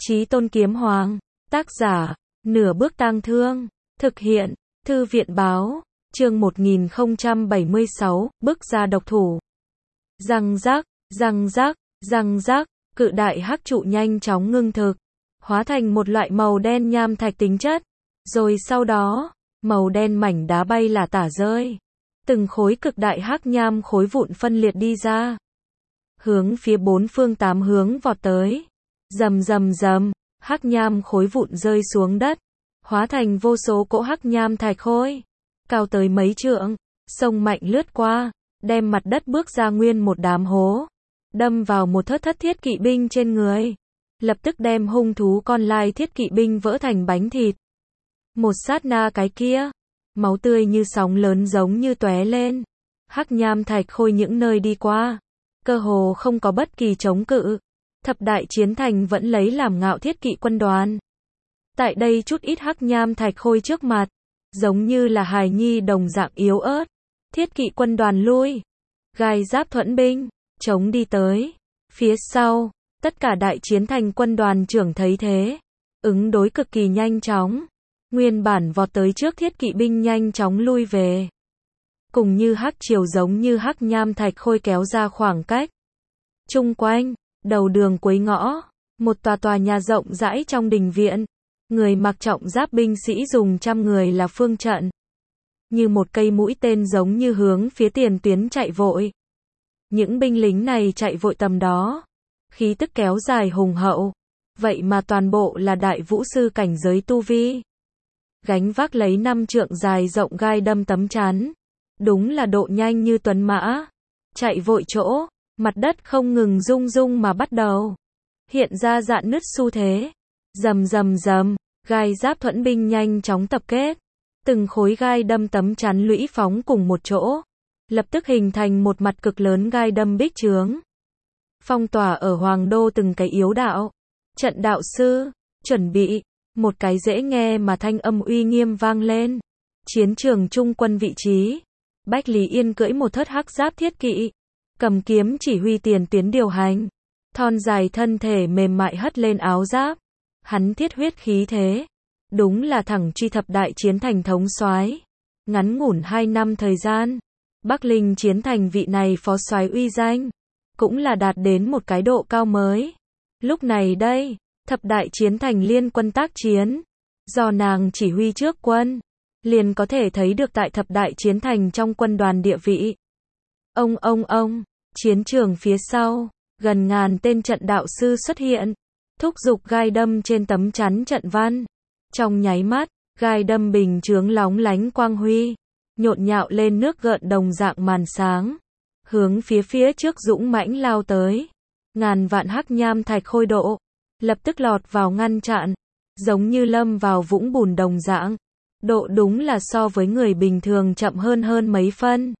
Chí Tôn Kiếm Hoàng. Tác giả, Nửa Bước Tang Thương. Thực hiện, Thư viện báo. Chương 1076, bước ra độc thủ. Răng rắc, răng rắc, răng rắc, cự đại hắc trụ nhanh chóng ngưng thực, hóa thành một loại màu đen nham thạch tính chất. Rồi sau đó, màu đen mảnh đá bay là tả rơi. Từng khối cực đại hắc nham khối vụn phân liệt đi ra. Hướng phía bốn phương tám hướng vọt tới. Rầm rầm rầm, hắc nham khối vụn rơi xuống đất, hóa thành vô số cỗ hắc nham thạch khối, cao tới mấy trượng, sông mạnh lướt qua, đem mặt đất bước ra nguyên một đám hố, đâm vào một thất thiết kỵ binh trên người, lập tức đem hung thú con lai thiết kỵ binh vỡ thành bánh thịt. Một sát na cái kia, máu tươi như sóng lớn giống như tóe lên, hắc nham thạch khôi những nơi đi qua, cơ hồ không có bất kỳ chống cự. Thập đại chiến thành vẫn lấy làm ngạo thiết kỵ quân đoàn. Tại đây chút ít hắc nham thạch khôi trước mặt, giống như là hài nhi đồng dạng yếu ớt. Thiết kỵ quân đoàn lui, gai giáp thuẫn binh, chống đi tới. Phía sau, tất cả đại chiến thành quân đoàn trưởng thấy thế, ứng đối cực kỳ nhanh chóng. Nguyên bản vọt tới trước thiết kỵ binh nhanh chóng lui về. Cùng như hắc triều giống như hắc nham thạch khôi kéo ra khoảng cách. Chung quanh, đầu đường cuối ngõ, một tòa nhà rộng rãi trong đình viện, người mặc trọng giáp binh sĩ dùng trăm người là phương trận. Như một cây mũi tên giống như hướng phía tiền tuyến chạy vội. Những binh lính này chạy vội tầm đó, khí tức kéo dài hùng hậu, vậy mà toàn bộ là đại vũ sư cảnh giới tu vi. Gánh vác lấy 5 trượng dài rộng gai đâm tấm chắn, đúng là độ nhanh như tuấn mã, chạy vội chỗ. Mặt đất không ngừng rung rung mà bắt đầu hiện ra rạn nứt xu thế. Rầm rầm rầm, gai giáp thuẫn binh nhanh chóng tập kết. Từng khối gai đâm tấm chắn lũy phóng cùng một chỗ, lập tức hình thành một mặt cực lớn gai đâm bích chướng. Phong tỏa ở Hoàng Đô từng cái yếu đạo. Trận đạo sư, chuẩn bị. Một cái dễ nghe mà thanh âm uy nghiêm vang lên. Chiến trường trung quân vị trí. Bách Lý Yên cưỡi một thất hắc giáp thiết kỵ, cầm kiếm chỉ huy tiền tuyến điều hành. Thon dài thân thể mềm mại hất lên áo giáp. Hắn thiết huyết khí thế. Đúng là thẳng truy thập đại chiến thành thống soái. Ngắn ngủn 2 năm thời gian, Bắc Linh chiến thành vị này phó soái uy danh, cũng là đạt đến một cái độ cao mới. Lúc này đây, thập đại chiến thành liên quân tác chiến, do nàng chỉ huy trước quân, liền có thể thấy được tại thập đại chiến thành trong quân đoàn địa vị. Ông. Chiến trường phía sau, gần ngàn tên trận đạo sư xuất hiện, thúc giục gai đâm trên tấm chắn trận văn. Trong nháy mắt, gai đâm bình chướng lóng lánh quang huy, nhộn nhạo lên nước gợn đồng dạng màn sáng, hướng phía trước dũng mãnh lao tới. Ngàn vạn hắc nham thạch khôi độ, lập tức lọt vào ngăn chặn, giống như lâm vào vũng bùn đồng dạng. Độ đúng là so với người bình thường chậm hơn mấy phân.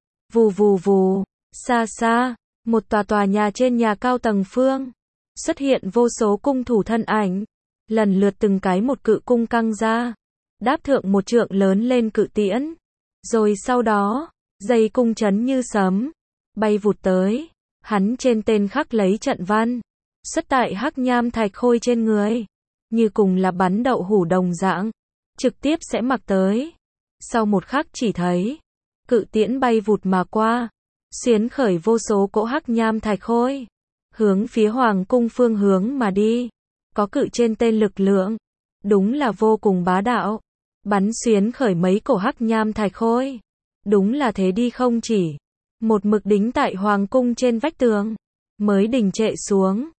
Vù vù vù. Xa xa, một tòa nhà trên nhà cao tầng phương, xuất hiện vô số cung thủ thân ảnh, lần lượt từng cái một cự cung căng ra, đáp thượng một trượng lớn lên cự tiễn, rồi sau đó, dây cung chấn như sấm, bay vụt tới, hắn trên tên khắc lấy trận văn, xuất tại hắc nham thạch khôi trên người, như cùng là bắn đậu hũ đồng dạng, trực tiếp sẽ mặc tới. Sau một khắc chỉ thấy, cự tiễn bay vụt mà qua, xuyến khởi vô số cỗ hắc nham thạch khôi, hướng phía hoàng cung phương hướng mà đi. Có cự trên tên lực lượng, đúng là vô cùng bá đạo, bắn xuyến khởi mấy cổ hắc nham thạch khôi, đúng là thế đi không chỉ, một mực đính tại hoàng cung trên vách tường, mới đình trệ xuống,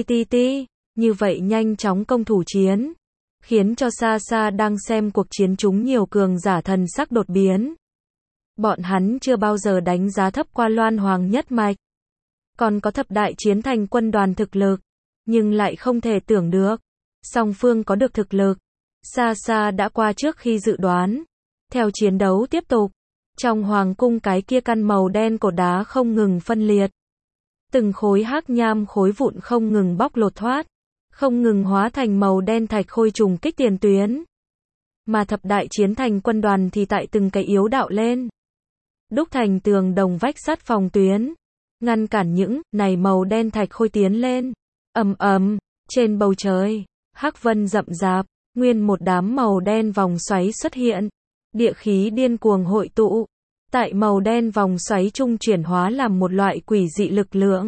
ti, như vậy nhanh chóng công thủ chiến, khiến cho xa xa đang xem cuộc chiến chúng nhiều cường giả thần sắc đột biến. Bọn hắn chưa bao giờ đánh giá thấp qua Loan Hoàng nhất mạch. Còn có thập đại chiến thành quân đoàn thực lực, nhưng lại không thể tưởng được, song phương có được thực lực, xa xa đã qua trước khi dự đoán. Theo chiến đấu tiếp tục, trong hoàng cung cái kia căn màu đen cột đá không ngừng phân liệt. Từng khối hắc nham khối vụn không ngừng bóc lột thoát, không ngừng hóa thành màu đen thạch khôi trùng kích tiền tuyến. Mà thập đại chiến thành quân đoàn thì tại từng cái yếu đạo lên, đúc thành tường đồng vách sắt phòng tuyến, ngăn cản những này màu đen thạch khôi tiến lên. Ầm ầm, Trên bầu trời, hắc vân rậm rạp, nguyên một đám màu đen vòng xoáy xuất hiện. Địa khí điên cuồng hội tụ. Tại màu đen vòng xoáy trung chuyển hóa làm một loại quỷ dị lực lượng.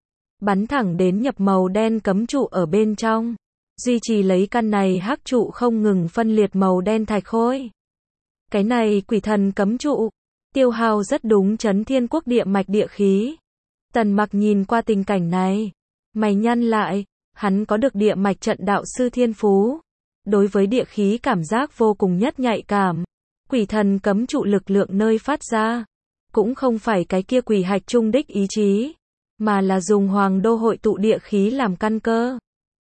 Bắn thẳng đến nhập màu đen cấm trụ ở bên trong. Duy trì lấy căn này hắc trụ không ngừng phân liệt màu đen thạch khối. Cái này quỷ thần cấm trụ, tiêu hao rất đúng chấn thiên quốc địa mạch địa khí. Tần Mặc nhìn qua tình cảnh này, mày nhăn lại, hắn có được địa mạch trận đạo sư thiên phú. Đối với địa khí cảm giác vô cùng nhất nhạy cảm. Quỷ thần cấm trụ lực lượng nơi phát ra, cũng không phải cái kia quỷ hạch trung đích ý chí, mà là dùng hoàng đô hội tụ địa khí làm căn cơ.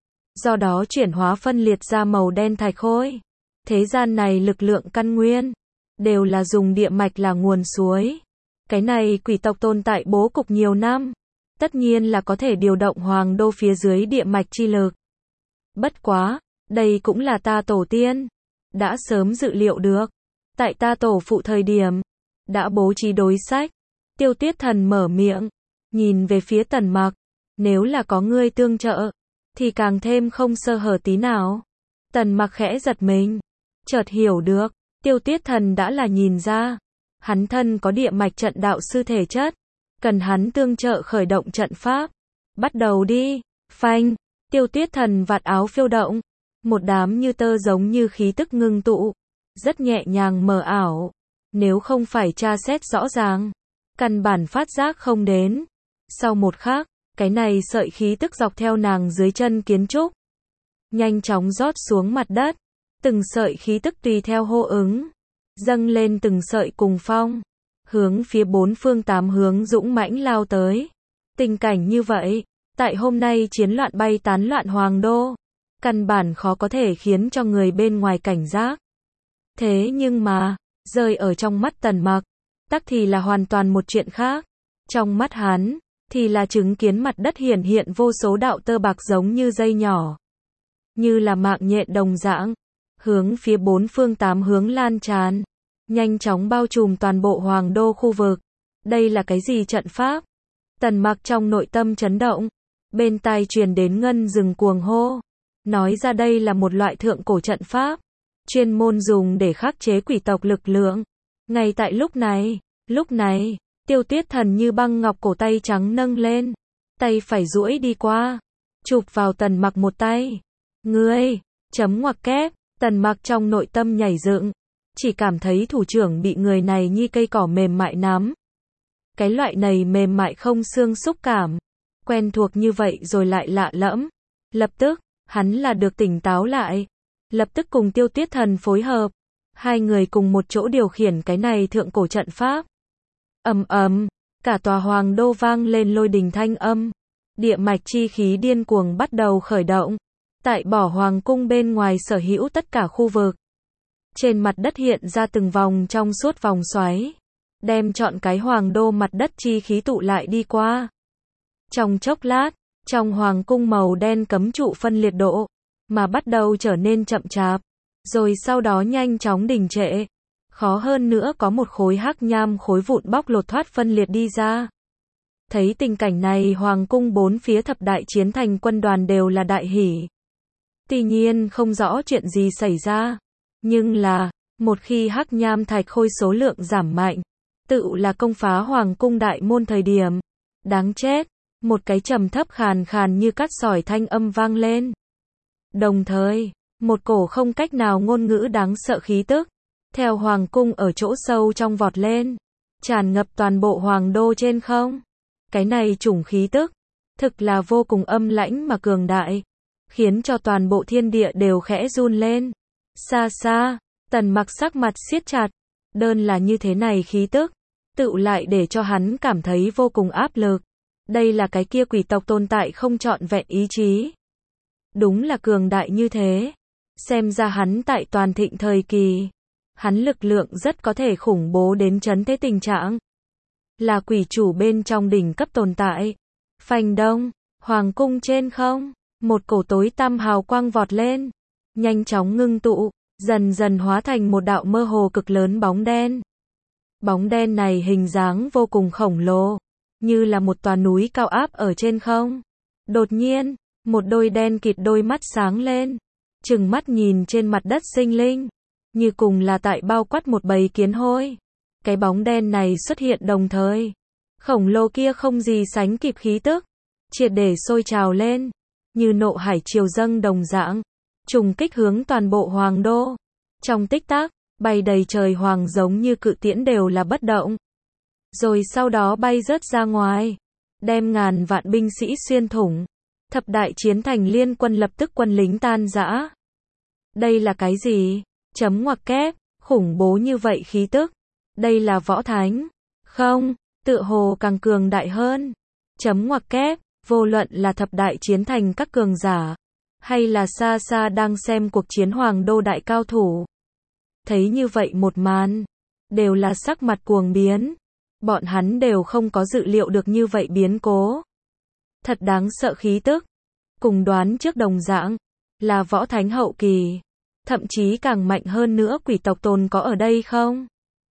Do đó chuyển hóa phân liệt ra màu đen thạch khối. Thế gian này lực lượng căn nguyên, đều là dùng địa mạch là nguồn suối. Cái này quỷ tộc tồn tại bố cục nhiều năm, tất nhiên là có thể điều động hoàng đô phía dưới địa mạch chi lực. Bất quá, đây cũng là ta tổ tiên, đã sớm dự liệu được. Tại ta tổ phụ thời điểm, đã bố trí đối sách. Tiêu Tuyết Thần mở miệng, nhìn về phía Tần Mặc, nếu là có ngươi tương trợ, thì càng thêm không sơ hở tí nào. Tần Mặc khẽ giật mình, chợt hiểu được, Tiêu Tuyết Thần đã là nhìn ra, hắn thân có địa mạch trận đạo sư thể chất, cần hắn tương trợ khởi động trận pháp. Bắt đầu đi, phanh, Tiêu Tuyết Thần vạt áo phiêu động, một đám như tơ giống như khí tức ngưng tụ, rất nhẹ nhàng mờ ảo, nếu không phải tra xét rõ ràng, căn bản phát giác không đến. Sau một khắc, cái này sợi khí tức dọc theo nàng dưới chân kiến trúc, nhanh chóng rót xuống mặt đất, từng sợi khí tức tùy theo hô ứng, dâng lên từng sợi cùng phong, hướng phía bốn phương tám hướng dũng mãnh lao tới. Tình cảnh như vậy, tại hôm nay chiến loạn bay tán loạn hoàng đô, căn bản khó có thể khiến cho người bên ngoài cảnh giác. Thế nhưng mà, rơi ở trong mắt Tần Mặc, tắc thì là hoàn toàn một chuyện khác. Trong mắt hắn, thì là chứng kiến mặt đất hiển hiện vô số đạo tơ bạc giống như dây nhỏ, như là mạng nhện đồng dạng, hướng phía bốn phương tám hướng lan tràn, nhanh chóng bao trùm toàn bộ hoàng đô khu vực. Đây là cái gì trận pháp? Tần Mặc trong nội tâm chấn động, bên tai truyền đến ngân rừng cuồng hô, nói ra đây là một loại thượng cổ trận pháp, chuyên môn dùng để khắc chế quỷ tộc lực lượng. Ngay tại lúc này, Tiêu Tuyết Thần như băng ngọc cổ tay trắng nâng lên, tay phải duỗi đi qua, chụp vào Tần Mặc một tay. Ngươi, chấm ngoặc kép, Tần Mặc trong nội tâm nhảy dựng, chỉ cảm thấy thủ trưởng bị người này như cây cỏ mềm mại nắm. Cái loại này mềm mại không xương xúc cảm, quen thuộc như vậy rồi lại lạ lẫm. Lập tức, hắn là được tỉnh táo lại, lập tức cùng Tiêu Tuyết Thần phối hợp, hai người cùng một chỗ điều khiển cái này thượng cổ trận pháp. Ầm ầm, cả tòa hoàng đô vang lên lôi đình thanh âm, địa mạch chi khí điên cuồng bắt đầu khởi động, tại bỏ hoàng cung bên ngoài sở hữu tất cả khu vực. Trên mặt đất hiện ra từng vòng trong suốt vòng xoáy, đem trọn cái hoàng đô mặt đất chi khí tụ lại đi qua. Trong chốc lát, trong hoàng cung màu đen cấm trụ phân liệt độ, mà bắt đầu trở nên chậm chạp, rồi sau đó nhanh chóng đình trệ. Khó hơn nữa có một khối hắc nham khối vụn bóc lột thoát phân liệt đi ra. Thấy tình cảnh này hoàng cung bốn phía thập đại chiến thành quân đoàn đều là đại hỉ. Tuy nhiên không rõ chuyện gì xảy ra, nhưng là, một khi hắc nham thạch khôi số lượng giảm mạnh, tự là công phá hoàng cung đại môn thời điểm. Đáng chết, một cái trầm thấp khàn khàn như cắt sỏi thanh âm vang lên. Đồng thời, một cổ không cách nào ngôn ngữ đáng sợ khí tức, theo hoàng cung ở chỗ sâu trong vọt lên, tràn ngập toàn bộ hoàng đô trên không. Cái này chủng khí tức, thực là vô cùng âm lãnh mà cường đại, khiến cho toàn bộ thiên địa đều khẽ run lên. Xa xa, Tần Mặc sắc mặt siết chặt, đơn là như thế này khí tức, tự lại để cho hắn cảm thấy vô cùng áp lực. Đây là cái kia quỷ tộc tồn tại không trọn vẹn ý chí. Đúng là cường đại như thế. Xem ra hắn tại toàn thịnh thời kỳ, hắn lực lượng rất có thể khủng bố đến chấn thế tình trạng. Là quỷ chủ bên trong đỉnh cấp tồn tại. Phanh đông, hoàng cung trên không, một cổ tối tăm hào quang vọt lên, nhanh chóng ngưng tụ, dần dần hóa thành một đạo mơ hồ cực lớn bóng đen. Bóng đen này hình dáng vô cùng khổng lồ, như là một tòa núi cao áp ở trên không. Đột nhiên, Một đôi đen kịt đôi mắt sáng lên, trừng mắt nhìn trên mặt đất sinh linh, như cùng là tại bao quát một bầy kiến hôi. Cái bóng đen này xuất hiện đồng thời, khổng lồ kia không gì sánh kịp khí tức, triệt để sôi trào lên, như nộ hải triều dâng đồng dạng, trùng kích hướng toàn bộ hoàng đô. Trong tích tắc, bay đầy trời hoàng giống như cự tiễn đều là bất động. Rồi sau đó bay rớt ra ngoài, đem ngàn vạn binh sĩ xuyên thủng. Thập đại chiến thành liên quân lập tức quân lính tan rã. Đây là cái gì? Chấm ngoặc kép, khủng bố như vậy khí tức. Đây là võ thánh. Không, tựa hồ càng cường đại hơn. Chấm ngoặc kép, vô luận là thập đại chiến thành các cường giả, hay là xa xa đang xem cuộc chiến hoàng đô đại cao thủ. Thấy như vậy một màn, đều là sắc mặt cuồng biến. Bọn hắn đều không có dự liệu được như vậy biến cố. Thật đáng sợ khí tức. Cùng đoán trước đồng dạng, là võ thánh hậu kỳ. Thậm chí càng mạnh hơn nữa quỷ tộc tồn có ở đây không?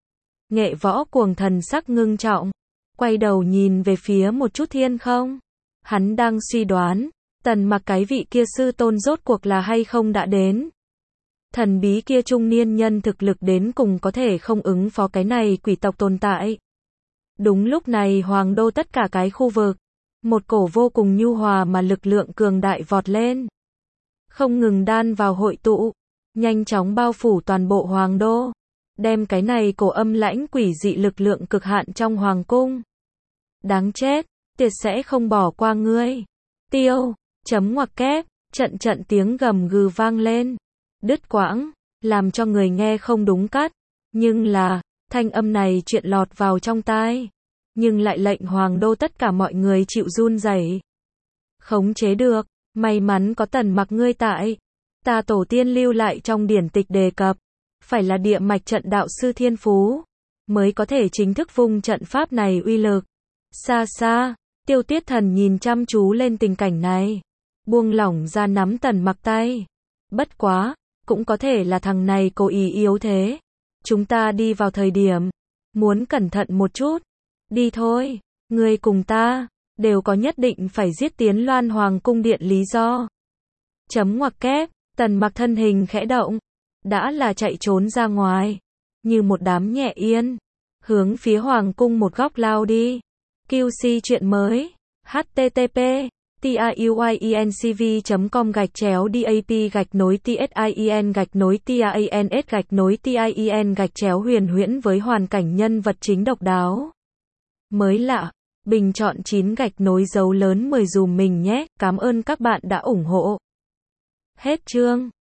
Nghệ võ cuồng thần sắc ngưng trọng, quay đầu nhìn về phía một chút thiên không. Hắn đang suy đoán, Tần Mặc cái vị kia sư tôn rốt cuộc là hay không đã đến. Thần bí kia trung niên nhân thực lực đến cùng có thể không ứng phó cái này quỷ tộc tồn tại. Đúng lúc này hoàng đô tất cả cái khu vực, một cổ vô cùng nhu hòa mà lực lượng cường đại vọt lên. Không ngừng đan vào hội tụ, nhanh chóng bao phủ toàn bộ hoàng đô. Đem cái này cổ âm lãnh quỷ dị lực lượng cực hạn trong hoàng cung. Đáng chết, tuyệt sẽ không bỏ qua ngươi. Tiêu, chấm ngoặc kép, trận trận tiếng gầm gừ vang lên. Đứt quãng, làm cho người nghe không đúng cắt. Nhưng là, thanh âm này chuyện lọt vào trong tai. Nhưng lại lệnh hoàng đô tất cả mọi người chịu run rẩy. Khống chế được, may mắn có Tần Mặc ngươi tại. Ta tổ tiên lưu lại trong điển tịch đề cập, phải là địa mạch trận đạo sư thiên phú, mới có thể chính thức vung trận pháp này uy lực. Xa xa, Tiêu Tiết Thần nhìn chăm chú lên tình cảnh này, buông lỏng ra nắm Tần Mặc tay. Bất quá, cũng có thể là thằng này cố ý yếu thế. Chúng ta đi vào thời điểm, muốn cẩn thận một chút. Đi thôi, ngươi cùng ta, đều có nhất định phải giết tiến Loan Hoàng cung điện lý do. Chấm ngoặc kép, Tần Mặc thân hình khẽ động, đã là chạy trốn ra ngoài, như một đám nhẹ yên, hướng phía hoàng cung một góc lao đi. QC chuyện mới, http tiuyencv.com/dap-tin-TIEN-TIANS-TIEN huyền huyễn với hoàn cảnh nhân vật chính độc đáo. Mới lạ, bình chọn 9 dấu lớn 10 dùm mình nhé, cảm ơn các bạn đã ủng hộ. Hết chương.